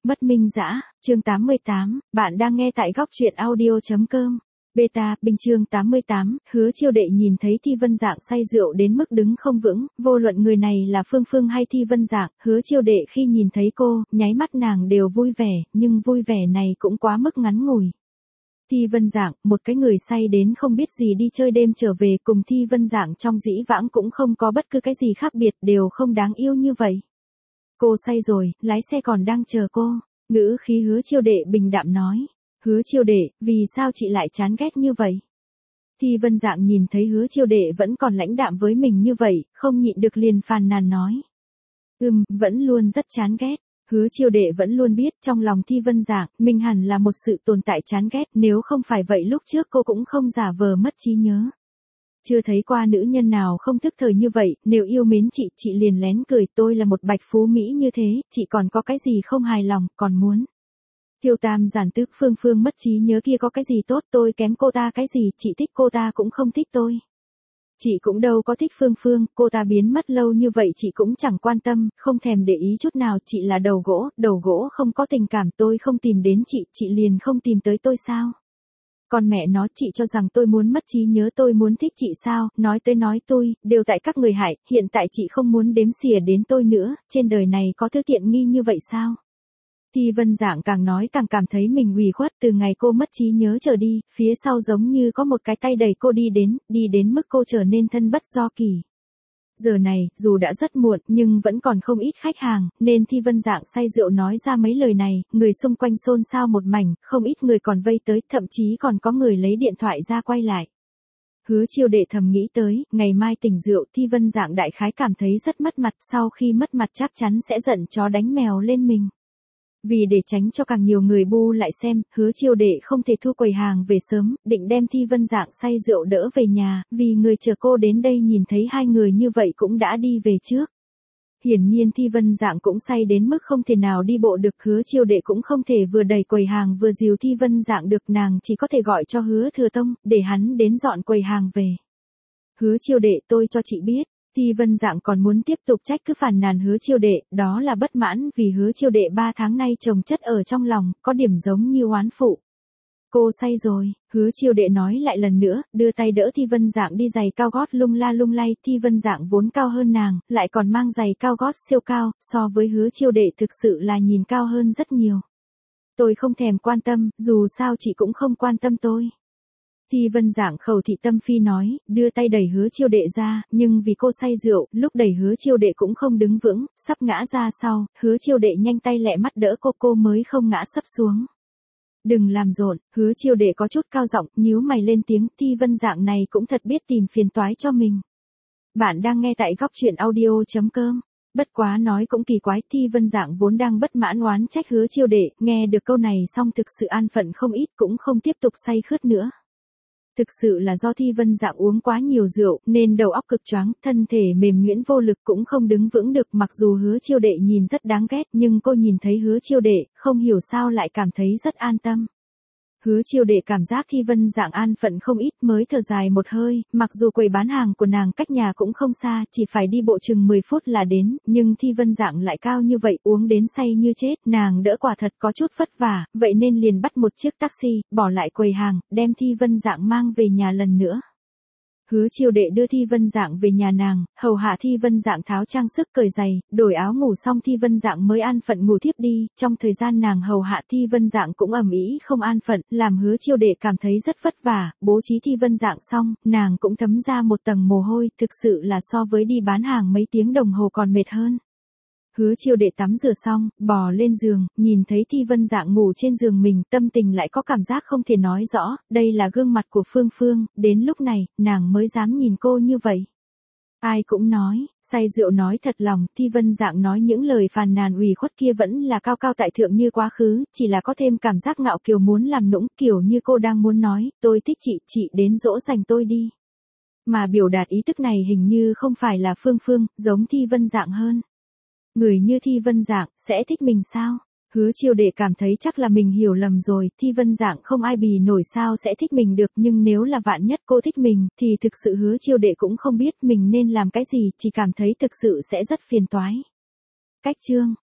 Bất minh dã, chương 88, bạn đang nghe tại góc truyện audio.com. Beta, Bình chương 88, Hứa Chiêu Đệ nhìn thấy Thi Vân Dạng say rượu đến mức đứng không vững, vô luận người này là Phương Phương hay Thi Vân Dạng, Hứa Chiêu Đệ khi nhìn thấy cô, nháy mắt nàng đều vui vẻ, nhưng vui vẻ này cũng quá mức ngắn ngủi. Thi Vân Dạng, một cái người say đến không biết gì đi chơi đêm trở về cùng Thi Vân Dạng trong dĩ vãng cũng không có bất cứ cái gì khác biệt, đều không đáng yêu như vậy. Cô say rồi, lái xe còn đang chờ cô. Ngữ khí Hứa Chiêu Đệ bình đạm nói. Hứa Chiêu Đệ, vì sao chị lại chán ghét như vậy? Thi Vân Dạng nhìn thấy Hứa Chiêu Đệ vẫn còn lãnh đạm với mình như vậy, không nhịn được liền phàn nàn nói. Vẫn luôn rất chán ghét. Hứa Chiêu Đệ vẫn luôn biết trong lòng Thi Vân Dạng, mình hẳn là một sự tồn tại chán ghét, nếu không phải vậy lúc trước cô cũng không giả vờ mất trí nhớ. Chưa thấy qua nữ nhân nào không thức thời như vậy, nếu yêu mến chị liền lén cười, tôi là một bạch phú Mỹ như thế, chị còn có cái gì không hài lòng, còn muốn. Tiêu Tam giản tức Phương Phương mất trí nhớ kia có cái gì tốt, tôi kém cô ta cái gì, chị thích cô ta cũng không thích tôi. Chị cũng đâu có thích Phương Phương, cô ta biến mất lâu như vậy chị cũng chẳng quan tâm, không thèm để ý chút nào, chị là đầu gỗ không có tình cảm, tôi không tìm đến chị liền không tìm tới tôi sao? Còn mẹ nó, chị cho rằng tôi muốn mất trí nhớ, tôi muốn thích chị sao? Nói tới nói tôi, đều tại các người hại, hiện tại chị không muốn đếm xỉa đến tôi nữa, trên đời này có thứ tiện nghi như vậy sao? Thi Vân Dạng càng nói càng cảm thấy mình ủy khuất, từ ngày cô mất trí nhớ trở đi, phía sau giống như có một cái tay đẩy cô đi đến mức cô trở nên thân bất do kỳ. Giờ này, dù đã rất muộn, nhưng vẫn còn không ít khách hàng, nên Thi Vân Dạng say rượu nói ra mấy lời này, người xung quanh xôn xao một mảnh, không ít người còn vây tới, thậm chí còn có người lấy điện thoại ra quay lại. Hứa Chiêu Đệ thầm nghĩ tới, ngày mai tỉnh rượu, Thi Vân Dạng đại khái cảm thấy rất mất mặt, sau khi mất mặt chắc chắn sẽ giận chó đánh mèo lên mình. Vì để tránh cho càng nhiều người bu lại xem, Hứa Chiêu Đệ không thể thu quầy hàng về sớm, định đem Thi Vân Dạng say rượu đỡ về nhà, vì người chờ cô đến đây nhìn thấy hai người như vậy cũng đã đi về trước. Hiển nhiên Thi Vân Dạng cũng say đến mức không thể nào đi bộ được, Hứa Chiêu Đệ cũng không thể vừa đẩy quầy hàng vừa dìu Thi Vân Dạng được, nàng chỉ có thể gọi cho Hứa Thừa Tông, để hắn đến dọn quầy hàng về. Hứa Chiêu Đệ, tôi cho chị biết. Thi Vân Dạng còn muốn tiếp tục trách cứ phàn nàn Hứa Chiêu Đệ, đó là bất mãn vì Hứa Chiêu Đệ 3 tháng nay chồng chất ở trong lòng, có điểm giống như oán phụ. Cô say rồi, Hứa Chiêu Đệ nói lại lần nữa, đưa tay đỡ Thi Vân Dạng đi, giày cao gót lung la lung lay, Thi Vân Dạng vốn cao hơn nàng, lại còn mang giày cao gót siêu cao, so với Hứa Chiêu Đệ thực sự là nhìn cao hơn rất nhiều. Tôi không thèm quan tâm, dù sao chị cũng không quan tâm tôi. Thi Vân Dạng khẩu thị tâm phi nói, đưa tay đẩy Hứa Chiêu Đệ ra, nhưng vì cô say rượu, lúc đẩy Hứa Chiêu Đệ cũng không đứng vững, sắp ngã ra sau, Hứa Chiêu Đệ nhanh tay lẹ mắt đỡ cô mới không ngã sấp xuống. Đừng làm rộn, Hứa Chiêu Đệ có chút cao giọng, nhíu mày lên tiếng, Thi Vân Dạng này cũng thật biết tìm phiền toái cho mình. Bạn đang nghe tại góc truyện audio.com. Bất quá nói cũng kỳ quái, Thi Vân Dạng vốn đang bất mãn oán trách Hứa Chiêu Đệ, nghe được câu này xong thực sự an phận không ít, cũng không tiếp tục say khướt nữa. Thực sự là do Thi Vân Dạng uống quá nhiều rượu, nên đầu óc cực choáng, thân thể mềm nhũn vô lực cũng không đứng vững được, mặc dù Hứa Chiêu Đệ nhìn rất đáng ghét, nhưng cô nhìn thấy Hứa Chiêu Đệ, không hiểu sao lại cảm thấy rất an tâm. Hứa Chiêu Đệ cảm giác Thi Vân Dạng an phận không ít mới thở dài một hơi, mặc dù quầy bán hàng của nàng cách nhà cũng không xa, chỉ phải đi bộ chừng 10 phút là đến, nhưng Thi Vân Dạng lại cao như vậy, uống đến say như chết, nàng đỡ quả thật có chút vất vả, vậy nên liền bắt một chiếc taxi, bỏ lại quầy hàng, đem Thi Vân Dạng mang về nhà lần nữa. Hứa Chiêu Đệ đưa Thi Vân Dạng về nhà nàng, hầu hạ Thi Vân Dạng tháo trang sức cởi giày, đổi áo ngủ xong Thi Vân Dạng mới an phận ngủ thiếp đi, trong thời gian nàng hầu hạ Thi Vân Dạng cũng ầm ĩ không an phận, làm Hứa Chiêu Đệ cảm thấy rất vất vả, bố trí Thi Vân Dạng xong, nàng cũng thấm ra một tầng mồ hôi, thực sự là so với đi bán hàng mấy tiếng đồng hồ còn mệt hơn. Hứa Chiêu Đệ tắm rửa xong, bò lên giường, nhìn thấy Thi Vân Dạng ngủ trên giường mình, tâm tình lại có cảm giác không thể nói rõ, đây là gương mặt của Phương Phương, đến lúc này, nàng mới dám nhìn cô như vậy. Ai cũng nói, say rượu nói thật lòng, Thi Vân Dạng nói những lời phàn nàn ủy khuất kia vẫn là cao cao tại thượng như quá khứ, chỉ là có thêm cảm giác ngạo kiều muốn làm nũng, kiểu như cô đang muốn nói, tôi thích chị đến dỗ dành tôi đi. Mà biểu đạt ý tức này hình như không phải là Phương Phương, giống Thi Vân Dạng hơn. Người như Thi Vân Dạng, sẽ thích mình sao? Hứa Chiêu Đệ cảm thấy chắc là mình hiểu lầm rồi, Thi Vân Dạng không ai bì nổi sao sẽ thích mình được, nhưng nếu là vạn nhất cô thích mình, thì thực sự Hứa Chiêu Đệ cũng không biết mình nên làm cái gì, chỉ cảm thấy thực sự sẽ rất phiền toái. Cách chương